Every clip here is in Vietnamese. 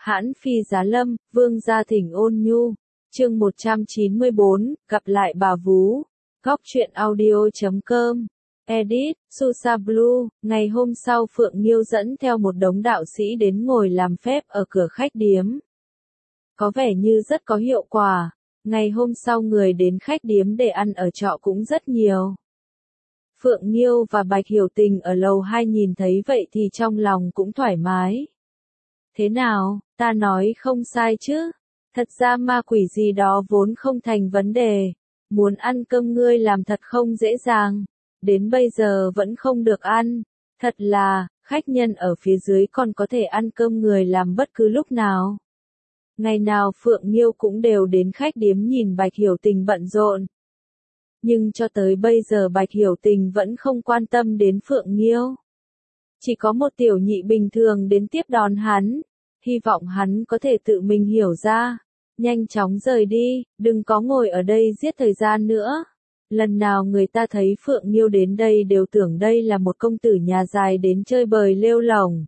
Hãn Phi Giá Lâm, Vương Gia Thỉnh Ôn Nhu. Chương 194, gặp lại bà vú. Góc truyện audio.com. Edit, Susa Blue. Ngày hôm sau Phượng Nghiêu dẫn theo một đống đạo sĩ đến ngồi làm phép ở cửa khách điếm. Có vẻ như rất có hiệu quả. Ngày hôm sau người đến khách điếm để ăn ở trọ cũng rất nhiều. Phượng Nghiêu và Bạch Hiểu Tình ở lầu 2 nhìn thấy vậy thì trong lòng cũng thoải mái. Thế nào, ta nói không sai chứ? Thật ra ma quỷ gì đó vốn không thành vấn đề. Muốn ăn cơm ngươi làm thật không dễ dàng. Đến bây giờ vẫn không được ăn. Thật là, khách nhân ở phía dưới còn có thể ăn cơm người làm bất cứ lúc nào. Ngày nào Phượng Nghiêu cũng đều đến khách điếm nhìn Bạch Hiểu Tình bận rộn. Nhưng cho tới bây giờ Bạch Hiểu Tình vẫn không quan tâm đến Phượng Nghiêu. Chỉ có một tiểu nhị bình thường đến tiếp đón hắn, hy vọng hắn có thể tự mình hiểu ra, nhanh chóng rời đi, đừng có ngồi ở đây giết thời gian nữa. Lần nào người ta thấy Phượng Nghiêu đến đây đều tưởng đây là một công tử nhà dài đến chơi bời lêu lổng.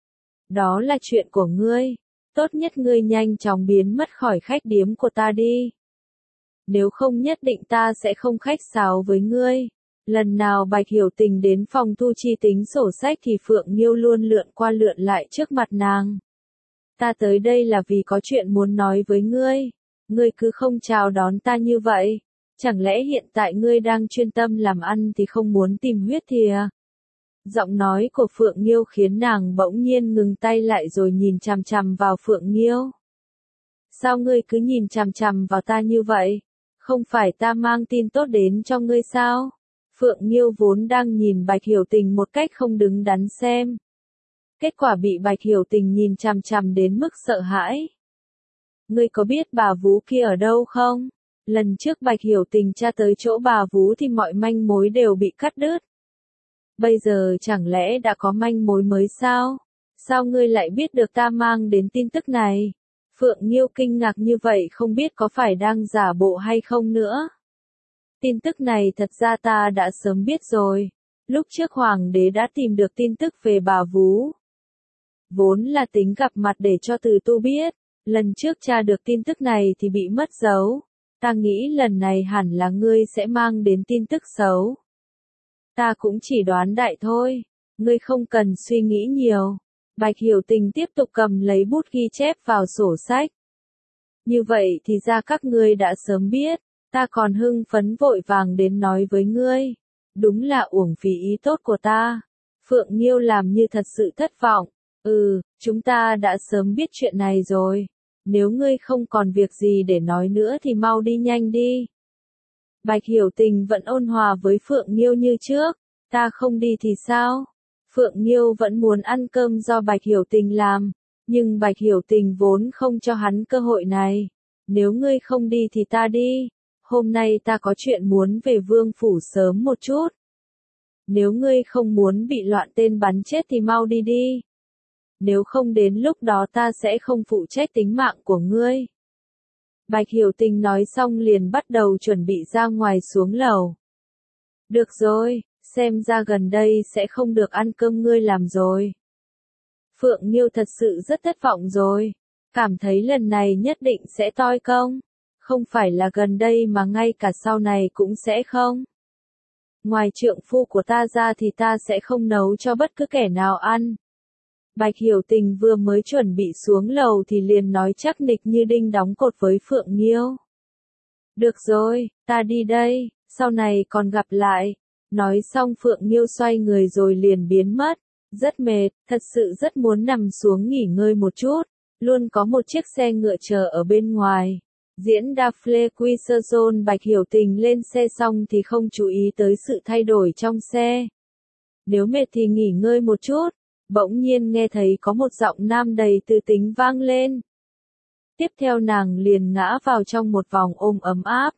Đó là chuyện của ngươi, tốt nhất ngươi nhanh chóng biến mất khỏi khách điếm của ta đi. Nếu không nhất định ta sẽ không khách sáo với ngươi. Lần nào Bạch Hiểu Tình đến phòng thu chi tính sổ sách thì Phượng Nghiêu luôn lượn qua lượn lại trước mặt nàng. Ta tới đây là vì có chuyện muốn nói với ngươi. Ngươi cứ không chào đón ta như vậy. Chẳng lẽ hiện tại ngươi đang chuyên tâm làm ăn thì không muốn tìm huyết thìa? Giọng nói của Phượng Nghiêu khiến nàng bỗng nhiên ngừng tay lại rồi nhìn chằm chằm vào Phượng Nghiêu. Sao ngươi cứ nhìn chằm chằm vào ta như vậy? Không phải ta mang tin tốt đến cho ngươi sao? Phượng Nghiêu vốn đang nhìn Bạch Hiểu Tình một cách không đứng đắn xem. Kết quả bị Bạch Hiểu Tình nhìn chằm chằm đến mức sợ hãi. Ngươi có biết bà vú kia ở đâu không? Lần trước Bạch Hiểu Tình tra tới chỗ bà vú thì mọi manh mối đều bị cắt đứt. Bây giờ chẳng lẽ đã có manh mối mới sao? Sao ngươi lại biết được ta mang đến tin tức này? Phượng Nghiêu kinh ngạc như vậy không biết có phải đang giả bộ hay không nữa. Tin tức này thật ra ta đã sớm biết rồi. Lúc trước Hoàng đế đã tìm được tin tức về bà vú. Vốn là tính gặp mặt để cho Từ Tu biết. Lần trước tra được tin tức này thì bị mất dấu. Ta nghĩ lần này hẳn là ngươi sẽ mang đến tin tức xấu. Ta cũng chỉ đoán đại thôi. Ngươi không cần suy nghĩ nhiều. Bạch Hiểu Tình tiếp tục cầm lấy bút ghi chép vào sổ sách. Như vậy thì ra các ngươi đã sớm biết. Ta còn hưng phấn vội vàng đến nói với ngươi. Đúng là uổng phí ý tốt của ta. Phượng Nghiêu làm như thật sự thất vọng. Chúng ta đã sớm biết chuyện này rồi. Nếu ngươi không còn việc gì để nói nữa thì mau đi nhanh đi. Bạch Hiểu Tình vẫn ôn hòa với Phượng Nghiêu như trước. Ta không đi thì sao? Phượng Nghiêu vẫn muốn ăn cơm do Bạch Hiểu Tình làm. Nhưng Bạch Hiểu Tình vốn không cho hắn cơ hội này. Nếu ngươi không đi thì ta đi. Hôm nay ta có chuyện muốn về Vương phủ sớm một chút. Nếu ngươi không muốn bị loạn tên bắn chết thì mau đi đi. Nếu không đến lúc đó ta sẽ không phụ trách tính mạng của ngươi. Bạch Hiểu Tình nói xong liền bắt đầu chuẩn bị ra ngoài xuống lầu. Được rồi, xem ra gần đây sẽ không được ăn cơm ngươi làm rồi. Phượng Nghiêu thật sự rất thất vọng rồi. Cảm thấy lần này nhất định sẽ toi công. Không phải là gần đây mà ngay cả sau này cũng sẽ không. Ngoài trượng phu của ta ra thì ta sẽ không nấu cho bất cứ kẻ nào ăn. Bạch Hiểu Tình vừa mới chuẩn bị xuống lầu thì liền nói chắc nịch như đinh đóng cột với Phượng Nghiêu. Được rồi, ta đi đây, sau này còn gặp lại. Nói xong Phượng Nghiêu xoay người rồi liền biến mất. Rất mệt, thật sự rất muốn nằm xuống nghỉ ngơi một chút. Luôn có một chiếc xe ngựa chờ ở bên ngoài. Diễn Daphne Quisson. Bạch Hiểu Tình lên xe xong thì không chú ý tới sự thay đổi trong xe. Nếu mệt thì nghỉ ngơi một chút. Bỗng nhiên nghe thấy có một giọng nam đầy tư tính vang lên. Tiếp theo nàng liền ngã vào trong một vòng ôm ấm áp.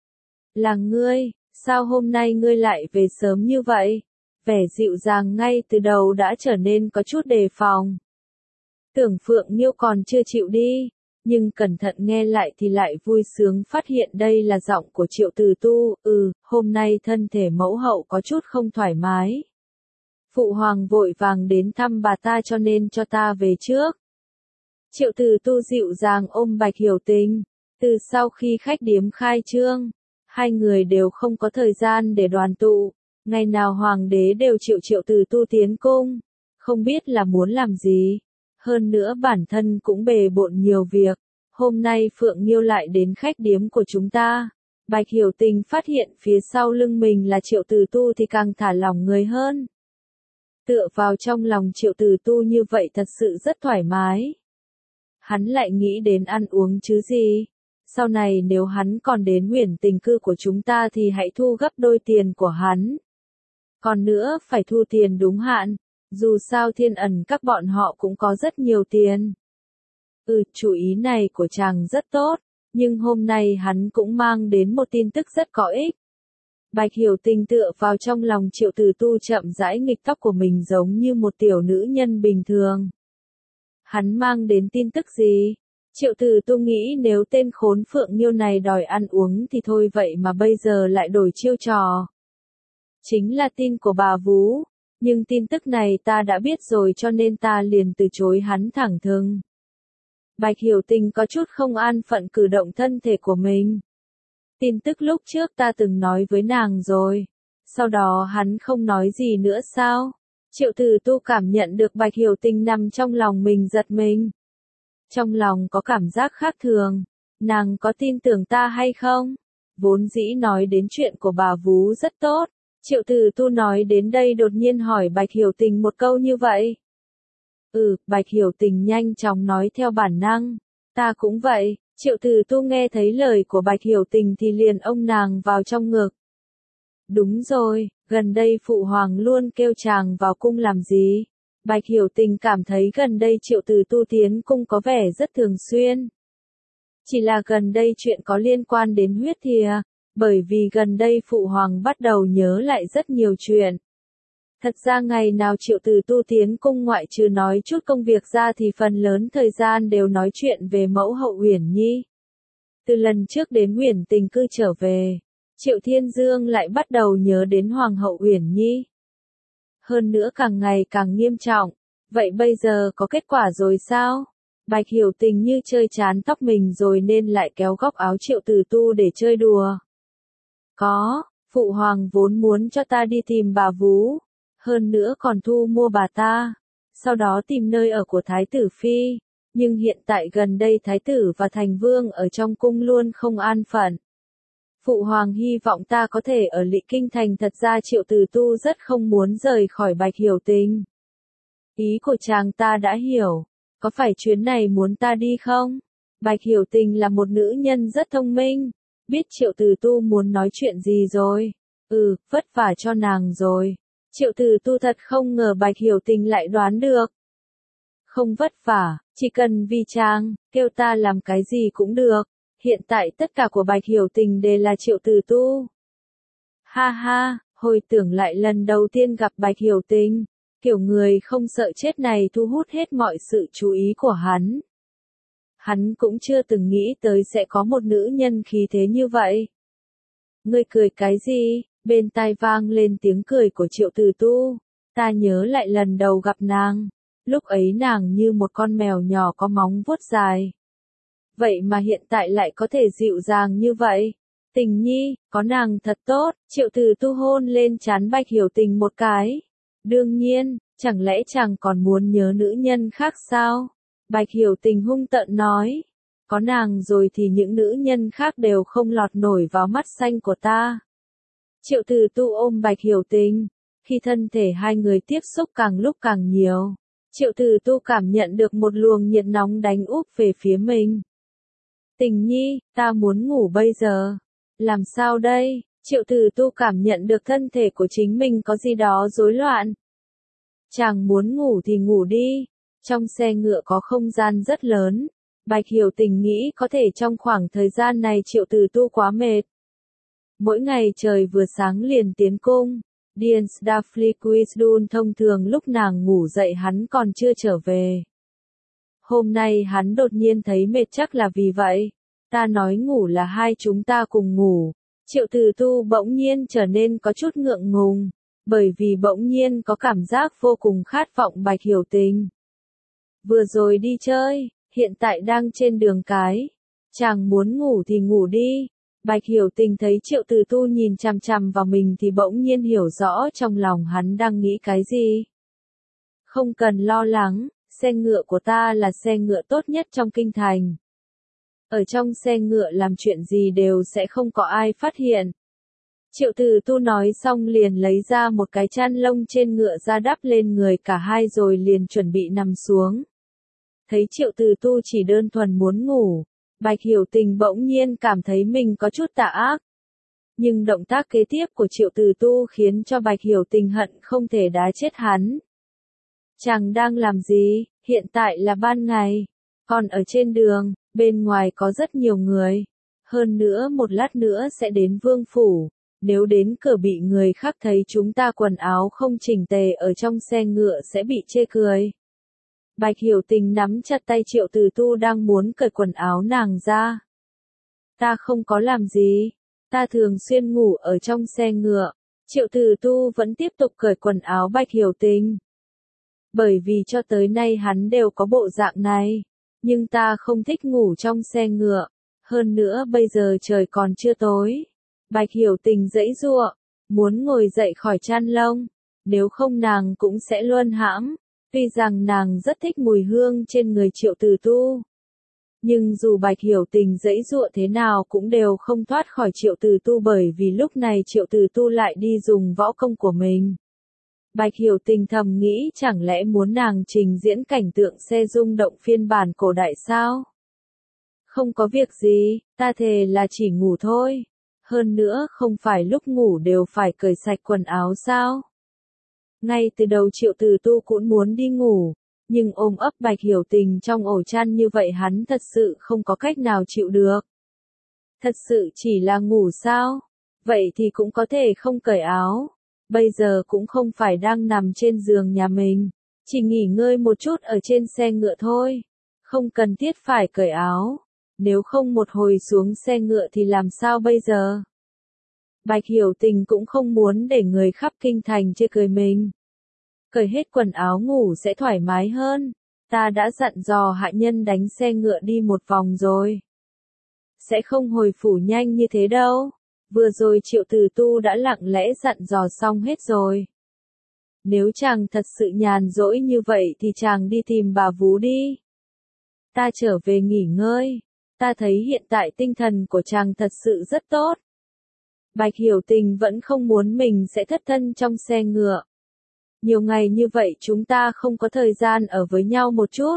Là ngươi, sao hôm nay ngươi lại về sớm như vậy? Vẻ dịu dàng ngay từ đầu đã trở nên có chút đề phòng. Tưởng Phượng Nghiêu còn chưa chịu đi, nhưng cẩn thận nghe lại thì lại vui sướng phát hiện đây là giọng của Triệu Từ Tu. Hôm nay thân thể mẫu hậu có chút không thoải mái. Phụ hoàng vội vàng đến thăm bà ta cho nên cho ta về trước. Triệu Từ Tu dịu dàng ôm Bạch Hiểu Tình. Từ sau khi khách điếm khai trương, hai người đều không có thời gian để đoàn tụ. Ngày nào hoàng đế đều triệu Triệu Từ Tu tiến cung, không biết là muốn làm gì. Hơn nữa bản thân cũng bề bộn nhiều việc. Hôm nay Phượng Nghiêu lại đến khách điếm của chúng ta. Bạch Hiểu Tình phát hiện phía sau lưng mình là Triệu Từ Tu thì càng thả lỏng người hơn. Tựa vào trong lòng Triệu Từ Tu như vậy thật sự rất thoải mái. Hắn lại nghĩ đến ăn uống chứ gì. Sau này nếu hắn còn đến Huyền Tình cư của chúng ta thì hãy thu gấp đôi tiền của hắn. Còn nữa phải thu tiền đúng hạn. Dù sao Thiên Ẩn các bọn họ cũng có rất nhiều tiền. Chủ ý này của chàng rất tốt. Nhưng hôm nay hắn cũng mang đến một tin tức rất có ích. Bạch Hiểu Tình tựa vào trong lòng Triệu Từ Tu chậm rãi nghịch tóc của mình giống như một tiểu nữ nhân bình thường. Hắn mang đến tin tức gì? Triệu Từ Tu nghĩ nếu tên khốn Phượng Nghiêu này đòi ăn uống thì thôi vậy mà bây giờ lại đổi chiêu trò. Chính là tin của bà Vú. Nhưng tin tức này ta đã biết rồi cho nên ta liền từ chối hắn thẳng thừng. Bạch Hiểu Tình có chút không an phận cử động thân thể của mình. Tin tức lúc trước ta từng nói với nàng rồi. Sau đó hắn không nói gì nữa sao? Triệu Từ Tu cảm nhận được Bạch Hiểu Tình nằm trong lòng mình giật mình. Trong lòng có cảm giác khác thường. Nàng có tin tưởng ta hay không? Vốn dĩ nói đến chuyện của bà Vú rất tốt. Triệu Từ Tu nói đến đây đột nhiên hỏi Bạch Hiểu Tình một câu như vậy. Bạch Hiểu Tình nhanh chóng nói theo bản năng. Ta cũng vậy. Triệu Từ Tu nghe thấy lời của Bạch Hiểu Tình thì liền ôm nàng vào trong ngực. Đúng rồi, gần đây Phụ Hoàng luôn kêu chàng vào cung làm gì? Bạch Hiểu Tình cảm thấy gần đây Triệu Từ Tu tiến cung có vẻ rất thường xuyên. Chỉ là gần đây chuyện có liên quan đến huyết thìa, bởi vì gần đây Phụ Hoàng bắt đầu nhớ lại rất nhiều chuyện. Thật ra ngày nào Triệu Từ Tu tiến cung ngoại trừ nói chút công việc ra thì phần lớn thời gian đều nói chuyện về mẫu hậu Uyển Nhi. Từ lần trước đến Huyền Tình cư trở về, Triệu Thiên Dương lại bắt đầu nhớ đến Hoàng hậu Uyển Nhi. Hơn nữa càng ngày càng nghiêm trọng. Vậy bây giờ có kết quả rồi sao? Bạch Hiểu Tình như chơi chán tóc mình rồi nên lại kéo góc áo Triệu Từ Tu để chơi đùa. Có, Phụ Hoàng vốn muốn cho ta đi tìm bà Vú. Hơn nữa còn thu mua bà ta. Sau đó tìm nơi ở của Thái tử Phi. Nhưng hiện tại gần đây Thái tử và Thành Vương ở trong cung luôn không an phận. Phụ Hoàng hy vọng ta có thể ở Lỵ Kinh Thành. Thật ra Triệu Từ Tu rất không muốn rời khỏi Bạch Hiểu Tình. Ý của chàng ta đã hiểu. Có phải chuyến này muốn ta đi không? Bạch Hiểu Tình là một nữ nhân rất thông minh. Biết Triệu Từ Tu muốn nói chuyện gì rồi. Vất vả cho nàng rồi. Triệu Từ Tu thật không ngờ Bạch Hiểu Tình lại đoán được. Không vất vả, chỉ cần vì chàng, kêu ta làm cái gì cũng được. Hiện tại tất cả của Bạch Hiểu Tình đều là Triệu Từ Tu. Ha ha, hồi tưởng lại lần đầu tiên gặp Bạch Hiểu Tình, kiểu người không sợ chết này thu hút hết mọi sự chú ý của hắn. Hắn cũng chưa từng nghĩ tới sẽ có một nữ nhân khí thế như vậy. Ngươi cười cái gì? Bên tai vang lên tiếng cười của Triệu Từ Tu. Ta nhớ lại lần đầu gặp nàng. Lúc ấy nàng như một con mèo nhỏ có móng vuốt dài. Vậy mà hiện tại lại có thể dịu dàng như vậy. Tình Nhi, có nàng thật tốt. Triệu Từ Tu hôn lên trán Bạch Hiểu Tình một cái. Đương nhiên, chẳng lẽ chàng còn muốn nhớ nữ nhân khác sao? Bạch Hiểu Tình hung tợn nói. Có nàng rồi thì những nữ nhân khác đều không lọt nổi vào mắt xanh của ta. Triệu Từ Tu ôm Bạch Hiểu Tình. Khi thân thể hai người tiếp xúc càng lúc càng nhiều, Triệu Từ Tu cảm nhận được một luồng nhiệt nóng đánh úp về phía mình. Tình Nhi, ta muốn ngủ bây giờ. Làm sao đây? Triệu Từ Tu cảm nhận được thân thể của chính mình có gì đó rối loạn. Chàng muốn ngủ thì ngủ đi. Trong xe ngựa có không gian rất lớn. Bạch Hiểu Tình nghĩ có thể trong khoảng thời gian này Triệu Từ Tu quá mệt. Mỗi ngày trời vừa sáng liền tiến cung. Điền Stafliquisdun thông thường lúc nàng ngủ dậy hắn còn chưa trở về. Hôm nay hắn đột nhiên thấy mệt chắc là vì vậy. Ta nói ngủ là hai chúng ta cùng ngủ. Triệu Từ Tu bỗng nhiên trở nên có chút ngượng ngùng. Bởi vì bỗng nhiên có cảm giác vô cùng khát vọng Bạch Hiểu Tình. Vừa rồi đi chơi, hiện tại đang trên đường cái. Chàng muốn ngủ thì ngủ đi. Bạch Hiểu Tình thấy Triệu Từ Tu nhìn chằm chằm vào mình thì bỗng nhiên hiểu rõ trong lòng hắn đang nghĩ cái gì. Không cần lo lắng, xe ngựa của ta là xe ngựa tốt nhất trong kinh thành. Ở trong xe ngựa làm chuyện gì đều sẽ không có ai phát hiện. Triệu Từ Tu nói xong liền lấy ra một cái chăn lông trên ngựa ra đắp lên người cả hai rồi liền chuẩn bị nằm xuống. Thấy Triệu Từ Tu chỉ đơn thuần muốn ngủ, Bạch Hiểu Tình bỗng nhiên cảm thấy mình có chút tà ác. Nhưng động tác kế tiếp của Triệu Từ Tu khiến cho Bạch Hiểu Tình hận không thể đá chết hắn. Chàng đang làm gì? Hiện tại là ban ngày. Còn ở trên đường, bên ngoài có rất nhiều người. Hơn nữa một lát nữa sẽ đến vương phủ. Nếu đến cửa bị người khác thấy chúng ta quần áo không chỉnh tề ở trong xe ngựa sẽ bị chê cười. Bạch Hiểu Tình nắm chặt tay Triệu Từ Tu đang muốn cởi quần áo nàng ra. Ta không có làm gì. Ta thường xuyên ngủ ở trong xe ngựa. Triệu Từ Tu vẫn tiếp tục cởi quần áo Bạch Hiểu Tình. Bởi vì cho tới nay hắn đều có bộ dạng này. Nhưng ta không thích ngủ trong xe ngựa. Hơn nữa bây giờ trời còn chưa tối. Bạch Hiểu Tình giãy giụa, muốn ngồi dậy khỏi chăn lông. Nếu không nàng cũng sẽ luân hãm. Tuy rằng nàng rất thích mùi hương trên người Triệu Từ Tu. Nhưng dù Bạch Hiểu Tình giãy giụa thế nào cũng đều không thoát khỏi Triệu Từ Tu bởi vì lúc này Triệu Từ Tu lại đi dùng võ công của mình. Bạch Hiểu Tình thầm nghĩ chẳng lẽ muốn nàng trình diễn cảnh tượng xe rung động phiên bản cổ đại sao? Không có việc gì, ta thề là chỉ ngủ thôi. Hơn nữa không phải lúc ngủ đều phải cởi sạch quần áo sao? Ngay từ đầu Triệu Từ Tu cũng muốn đi ngủ, nhưng ôm ấp Bạch Hiểu Tình trong ổ chăn như vậy hắn thật sự không có cách nào chịu được. Thật sự chỉ là ngủ sao? Vậy thì cũng có thể không cởi áo. Bây giờ cũng không phải đang nằm trên giường nhà mình, chỉ nghỉ ngơi một chút ở trên xe ngựa thôi. Không cần thiết phải cởi áo. Nếu không một hồi xuống xe ngựa thì làm sao bây giờ? Bạch Hiểu Tình cũng không muốn để người khắp kinh thành chê cười mình. Cởi hết quần áo ngủ sẽ thoải mái hơn. Ta đã dặn dò hạ nhân đánh xe ngựa đi một vòng rồi. Sẽ không hồi phủ nhanh như thế đâu. Vừa rồi Triệu Từ Tu đã lặng lẽ dặn dò xong hết rồi. Nếu chàng thật sự nhàn rỗi như vậy thì chàng đi tìm bà vú đi. Ta trở về nghỉ ngơi. Ta thấy hiện tại tinh thần của chàng thật sự rất tốt. Bạch Hiểu Tình vẫn không muốn mình sẽ thất thân trong xe ngựa. Nhiều ngày như vậy chúng ta không có thời gian ở với nhau một chút.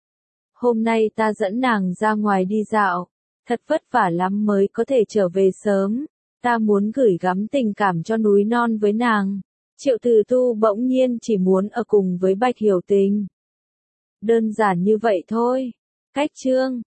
Hôm nay ta dẫn nàng ra ngoài đi dạo. Thật vất vả lắm mới có thể trở về sớm. Ta muốn gửi gắm tình cảm cho núi non với nàng. Triệu Từ Tu bỗng nhiên chỉ muốn ở cùng với Bạch Hiểu Tình. Đơn giản như vậy thôi. Cách chương